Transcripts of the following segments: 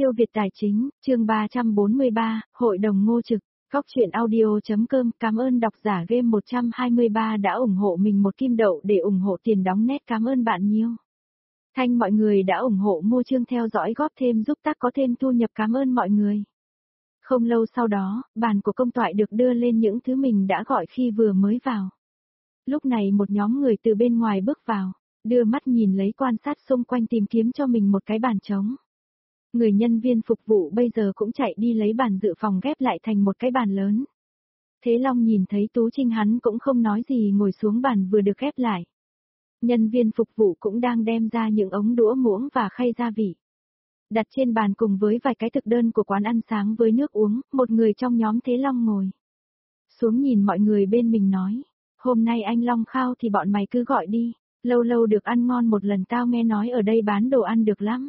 Siêu Việt Tài Chính, chương 343, Hội đồng Ngô Trực, Góc truyện audio.com. Cảm ơn độc giả Game 123 đã ủng hộ mình một kim đậu để ủng hộ tiền đóng nét. Cảm ơn bạn nhiều. Thanh mọi người đã ủng hộ mua chương theo dõi góp thêm giúp tác có thêm thu nhập. Cảm ơn mọi người. Không lâu sau đó, bàn của công toại được đưa lên những thứ mình đã gọi khi vừa mới vào. Lúc này một nhóm người từ bên ngoài bước vào, đưa mắt nhìn lấy quan sát xung quanh tìm kiếm cho mình một cái bàn trống. Người nhân viên phục vụ bây giờ cũng chạy đi lấy bàn dự phòng ghép lại thành một cái bàn lớn. Thế Long nhìn thấy Tú Trinh hắn cũng không nói gì ngồi xuống bàn vừa được ghép lại. Nhân viên phục vụ cũng đang đem ra những ống đũa muỗng và khay gia vị. Đặt trên bàn cùng với vài cái thực đơn của quán ăn sáng với nước uống, một người trong nhóm Thế Long ngồi xuống nhìn mọi người bên mình nói, hôm nay anh Long khao thì bọn mày cứ gọi đi, lâu lâu được ăn ngon một lần tao nghe nói ở đây bán đồ ăn được lắm.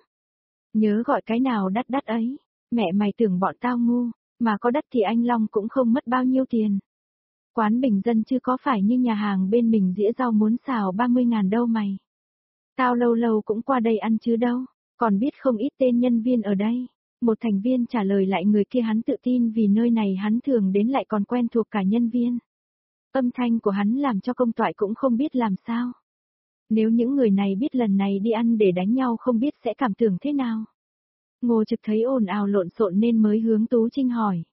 Nhớ gọi cái nào đắt đắt ấy, mẹ mày tưởng bọn tao ngu, mà có đắt thì anh Long cũng không mất bao nhiêu tiền. Quán bình dân chứ có phải như nhà hàng bên mình dĩa rau muốn xào 30.000 đâu mày. Tao lâu lâu cũng qua đây ăn chứ đâu, còn biết không ít tên nhân viên ở đây. Một thành viên trả lời lại người kia hắn tự tin vì nơi này hắn thường đến lại còn quen thuộc cả nhân viên. Âm thanh của hắn làm cho công toại cũng không biết làm sao. Nếu những người này biết lần này đi ăn để đánh nhau không biết sẽ cảm tưởng thế nào. Ngô Trực thấy ồn ào lộn xộn nên mới hướng Tú Trinh hỏi.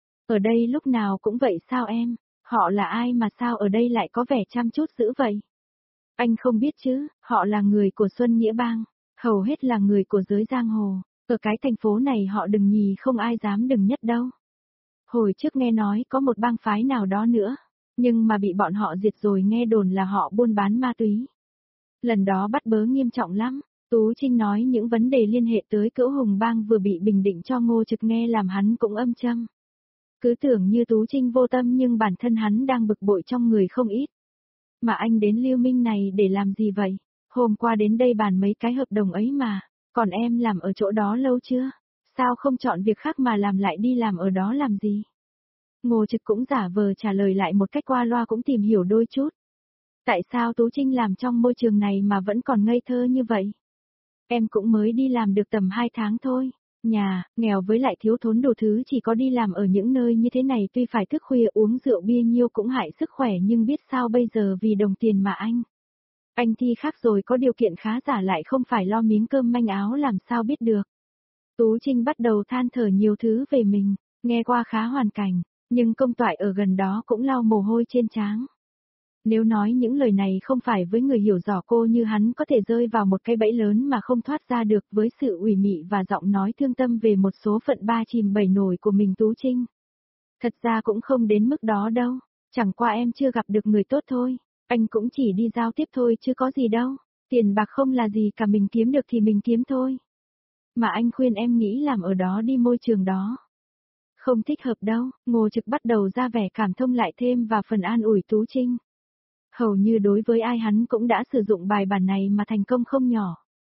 Ở đây lúc nào cũng vậy sao em, họ là ai mà sao ở đây lại có vẻ chăm chút dữ vậy? Anh không biết chứ, họ là người của Xuân Nghĩa Bang, hầu hết là người của giới giang hồ, ở cái thành phố này họ đừng nhì không ai dám đừng nhất đâu. Hồi trước nghe nói có một bang phái nào đó nữa, nhưng mà bị bọn họ diệt rồi nghe đồn là họ buôn bán ma túy. Lần đó bắt bớ nghiêm trọng lắm, Tú Trinh nói những vấn đề liên hệ tới Cửu Hùng Bang vừa bị bình định cho Ngô Trực nghe làm hắn cũng âm châm. Cứ tưởng như Tú Trinh vô tâm nhưng bản thân hắn đang bực bội trong người không ít. Mà anh đến Lưu Minh này để làm gì vậy? Hôm qua đến đây bàn mấy cái hợp đồng ấy mà, còn em làm ở chỗ đó lâu chưa? Sao không chọn việc khác mà làm lại đi làm ở đó làm gì? Ngô Trực cũng giả vờ trả lời lại một cách qua loa cũng tìm hiểu đôi chút. Tại sao Tú Trinh làm trong môi trường này mà vẫn còn ngây thơ như vậy? Em cũng mới đi làm được tầm 2 tháng thôi. Nhà, nghèo với lại thiếu thốn đủ thứ chỉ có đi làm ở những nơi như thế này tuy phải thức khuya uống rượu bia nhiêu cũng hại sức khỏe nhưng biết sao bây giờ vì đồng tiền mà anh. Anh thì khác rồi có điều kiện khá giả lại không phải lo miếng cơm manh áo làm sao biết được. Tú Trinh bắt đầu than thở nhiều thứ về mình, nghe qua khá hoàn cảnh, nhưng công toại ở gần đó cũng lau mồ hôi trên trán. Nếu nói những lời này không phải với người hiểu rõ cô như hắn có thể rơi vào một cái bẫy lớn mà không thoát ra được với sự ủy mị và giọng nói thương tâm về một số phận ba chìm bảy nổi của mình Tú Trinh. Thật ra cũng không đến mức đó đâu, chẳng qua em chưa gặp được người tốt thôi, anh cũng chỉ đi giao tiếp thôi chứ có gì đâu, tiền bạc không là gì cả mình kiếm được thì mình kiếm thôi. Mà anh khuyên em nghĩ làm ở đó đi môi trường đó. Không thích hợp đâu, Ngô Trực bắt đầu ra vẻ cảm thông lại thêm và phần an ủi Tú Trinh. Hầu như đối với ai hắn cũng đã sử dụng bài bản này mà thành công không nhỏ.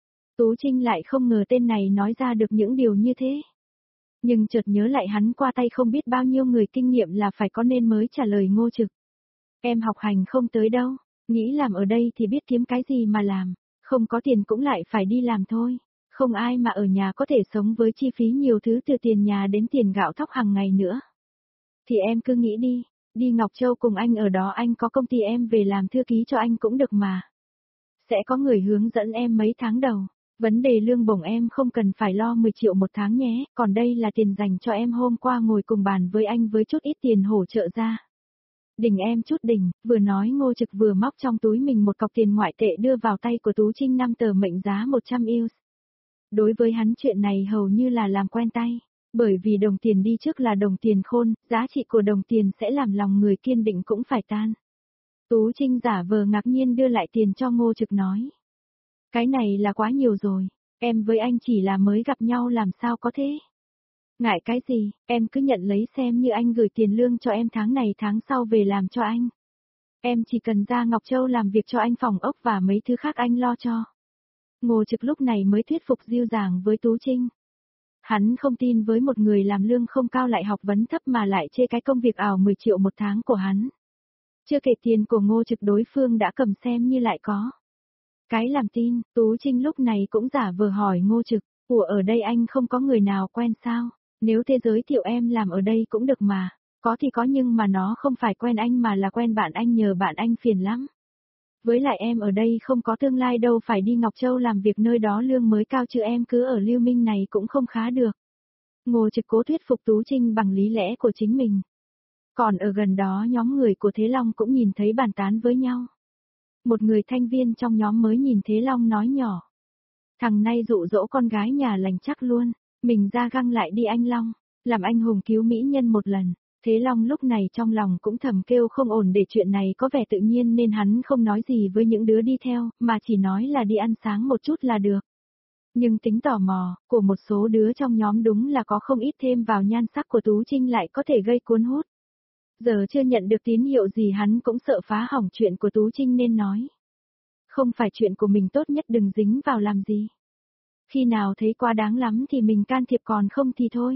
Tú Trinh lại không ngờ tên này nói ra được những điều như thế. Nhưng chợt nhớ lại hắn qua tay không biết bao nhiêu người kinh nghiệm là phải có nên mới trả lời Ngô Trực. Em học hành không tới đâu, nghĩ làm ở đây thì biết kiếm cái gì mà làm, không có tiền cũng lại phải đi làm thôi. Không ai mà ở nhà có thể sống với chi phí nhiều thứ từ tiền nhà đến tiền gạo thóc hàng ngày nữa. Thì em cứ nghĩ đi. Đi Ngọc Châu cùng anh ở đó anh có công ty em về làm thư ký cho anh cũng được mà. Sẽ có người hướng dẫn em mấy tháng đầu. Vấn đề lương bổng em không cần phải lo 10 triệu một tháng nhé, còn đây là tiền dành cho em hôm qua ngồi cùng bàn với anh với chút ít tiền hỗ trợ ra. Đỉnh em chút đỉnh, vừa nói Ngô Trực vừa móc trong túi mình một cọc tiền ngoại tệ đưa vào tay của Tú Trinh 5 tờ mệnh giá 100 euro. Đối với hắn chuyện này hầu như là làm quen tay. Bởi vì đồng tiền đi trước là đồng tiền khôn, giá trị của đồng tiền sẽ làm lòng người kiên định cũng phải tan. Tú Trinh giả vờ ngạc nhiên đưa lại tiền cho Ngô Trực nói. Cái này là quá nhiều rồi, em với anh chỉ là mới gặp nhau làm sao có thế. Ngại cái gì, em cứ nhận lấy xem như anh gửi tiền lương cho em tháng này tháng sau về làm cho anh. Em chỉ cần ra Ngọc Châu làm việc cho anh phòng ốc và mấy thứ khác anh lo cho. Ngô Trực lúc này mới thuyết phục dịu dàng với Tú Trinh. Hắn không tin với một người làm lương không cao lại học vấn thấp mà lại chê cái công việc ảo 10 triệu một tháng của hắn. Chưa kể tiền của Ngô Trực đối phương đã cầm xem như lại có. Cái làm tin, Tú Trinh lúc này cũng giả vờ hỏi Ngô Trực, Ủa ở đây anh không có người nào quen sao? Nếu thế giới thiệu em làm ở đây cũng được mà. Có thì có nhưng mà nó không phải quen anh mà là quen bạn anh nhờ bạn anh phiền lắm. Với lại em ở đây không có tương lai đâu phải đi Ngọc Châu làm việc nơi đó lương mới cao chứ em cứ ở Lưu Minh này cũng không khá được. Ngô Trực cố thuyết phục Tú Trinh bằng lý lẽ của chính mình. Còn ở gần đó nhóm người của Thế Long cũng nhìn thấy bàn tán với nhau. Một người thanh viên trong nhóm mới nhìn Thế Long nói nhỏ. Thằng này dụ dỗ con gái nhà lành chắc luôn, mình ra găng lại đi anh Long, làm anh hùng cứu mỹ nhân một lần. Thế Long lúc này trong lòng cũng thầm kêu không ổn để chuyện này có vẻ tự nhiên nên hắn không nói gì với những đứa đi theo, mà chỉ nói là đi ăn sáng một chút là được. Nhưng tính tò mò, của một số đứa trong nhóm đúng là có không ít thêm vào nhan sắc của Tú Trinh lại có thể gây cuốn hút. Giờ chưa nhận được tín hiệu gì hắn cũng sợ phá hỏng chuyện của Tú Trinh nên nói. Không phải chuyện của mình tốt nhất đừng dính vào làm gì. Khi nào thấy quá đáng lắm thì mình can thiệp còn không thì thôi.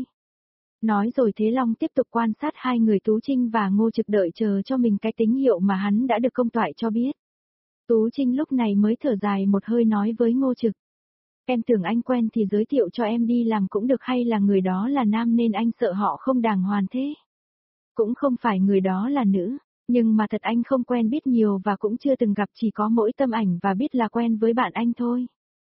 Nói rồi Thế Long tiếp tục quan sát hai người Tú Trinh và Ngô Trực đợi chờ cho mình cái tín hiệu mà hắn đã được công toại cho biết. Tú Trinh lúc này mới thở dài một hơi nói với Ngô Trực. Em tưởng anh quen thì giới thiệu cho em đi làm cũng được hay là người đó là nam nên anh sợ họ không đàng hoàng thế. Cũng không phải người đó là nữ, nhưng mà thật anh không quen biết nhiều và cũng chưa từng gặp chỉ có mỗi tâm ảnh và biết là quen với bạn anh thôi.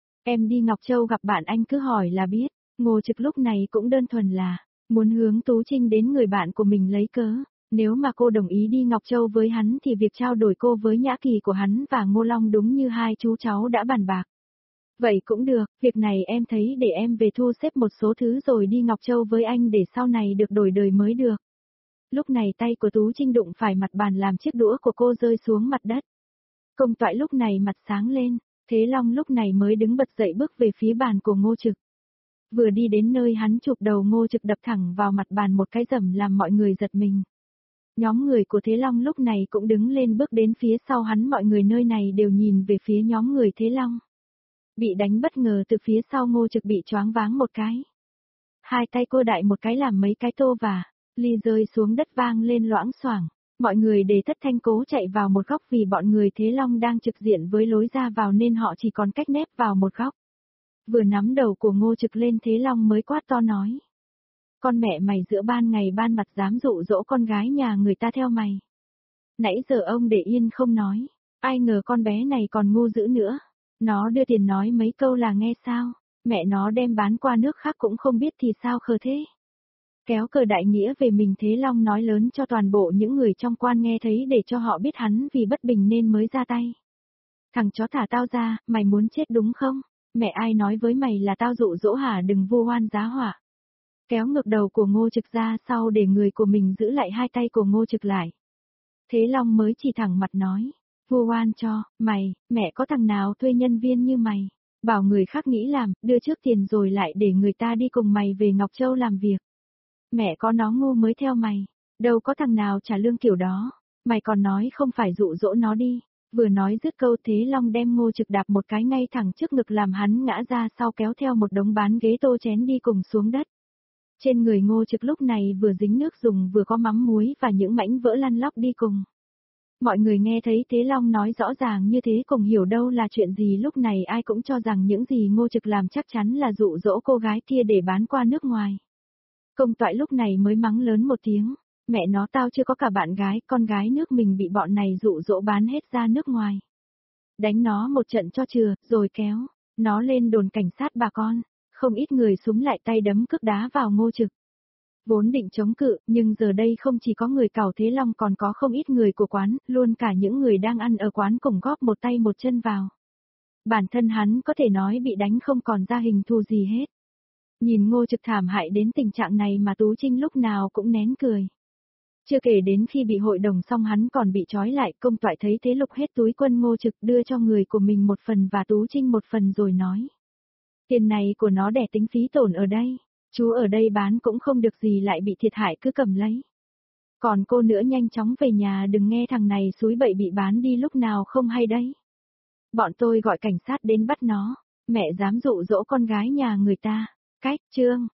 Em đi Ngọc Châu gặp bạn anh cứ hỏi là biết, Ngô Trực lúc này cũng đơn thuần là muốn hướng Tú Trinh đến người bạn của mình lấy cớ. Nếu mà cô đồng ý đi Ngọc Châu với hắn thì việc trao đổi cô với Nhã Kỳ của hắn và Ngô Long đúng như hai chú cháu đã bàn bạc. Vậy cũng được, việc này em thấy để em về thu xếp một số thứ rồi đi Ngọc Châu với anh để sau này được đổi đời mới được. Lúc này tay của Tú Trinh đụng phải mặt bàn làm chiếc đũa của cô rơi xuống mặt đất. Công toại lúc này mặt sáng lên, Thế Long lúc này mới đứng bật dậy bước về phía bàn của Ngô Trực. Vừa đi đến nơi hắn chụp đầu Ngô Trực đập thẳng vào mặt bàn một cái rầm làm mọi người giật mình. Nhóm người của Thế Long lúc này cũng đứng lên bước đến phía sau hắn mọi người nơi này đều nhìn về phía nhóm người Thế Long. Bị đánh bất ngờ từ phía sau Ngô Trực bị choáng váng một cái. Hai tay cô đại một cái làm mấy cái tô và ly rơi xuống đất vang lên loãng xoảng. Mọi người để thất thanh cố chạy vào một góc vì bọn người Thế Long đang trực diện với lối ra vào nên họ chỉ còn cách nép vào một góc. Vừa nắm đầu của Ngô Trực lên Thế Long mới quát to nói. Con mẹ mày giữa ban ngày ban mặt dám dụ dỗ con gái nhà người ta theo mày. Nãy giờ ông để yên không nói, ai ngờ con bé này còn ngu dữ nữa. Nó đưa tiền nói mấy câu là nghe sao, mẹ nó đem bán qua nước khác cũng không biết thì sao khờ thế. Kéo cờ đại nghĩa về mình Thế Long nói lớn cho toàn bộ những người trong quan nghe thấy để cho họ biết hắn vì bất bình nên mới ra tay. Thằng chó thả tao ra, mày muốn chết đúng không? Mẹ ai nói với mày là tao dụ dỗ hả đừng vu oan giá họa. Kéo ngược đầu của Ngô Trực ra sau để người của mình giữ lại hai tay của Ngô Trực lại. Thế Long mới chỉ thẳng mặt nói. Vu oan cho, mày, mẹ có thằng nào thuê nhân viên như mày. Bảo người khác nghĩ làm, đưa trước tiền rồi lại để người ta đi cùng mày về Ngọc Châu làm việc. Mẹ có nó ngu mới theo mày. Đâu có thằng nào trả lương kiểu đó. Mày còn nói không phải dụ dỗ nó đi. Vừa nói dứt câu Thế Long đem Ngô Trực đạp một cái ngay thẳng trước ngực làm hắn ngã ra sau kéo theo một đống bán ghế tô chén đi cùng xuống đất. Trên người Ngô Trực lúc này vừa dính nước dùng vừa có mắm muối và những mảnh vỡ lăn lóc đi cùng. Mọi người nghe thấy Thế Long nói rõ ràng như thế cùng hiểu đâu là chuyện gì lúc này ai cũng cho rằng những gì Ngô Trực làm chắc chắn là dụ dỗ cô gái kia để bán qua nước ngoài. Công toại lúc này mới mắng lớn một tiếng, mẹ nó tao chưa có cả bạn gái, con gái nước mình bị bọn này dụ dỗ bán hết ra nước ngoài. Đánh nó một trận cho chừa, rồi kéo nó lên đồn cảnh sát bà con, không ít người súng lại tay đấm cước đá vào Ngô Trực. Vốn định chống cự, nhưng giờ đây không chỉ có người cào Thế Long còn có không ít người của quán, luôn cả những người đang ăn ở quán cùng góp một tay một chân vào. Bản thân hắn có thể nói bị đánh không còn ra hình thù gì hết. Nhìn Ngô Trực thảm hại đến tình trạng này mà Tú Trinh lúc nào cũng nén cười. Chưa kể đến khi bị hội đồng xong hắn còn bị trói lại, công toại thấy thế lục hết túi quân Ngô Trực đưa cho người của mình một phần và Tú Trinh một phần rồi nói. Tiền này của nó đẻ tính phí tổn ở đây. Chú ở đây bán cũng không được gì lại bị thiệt hại cứ cầm lấy. Còn cô nữa nhanh chóng về nhà đừng nghe thằng này xúi bậy bị bán đi lúc nào không hay đấy. Bọn tôi gọi cảnh sát đến bắt nó, mẹ dám dụ dỗ con gái nhà người ta. Cách chương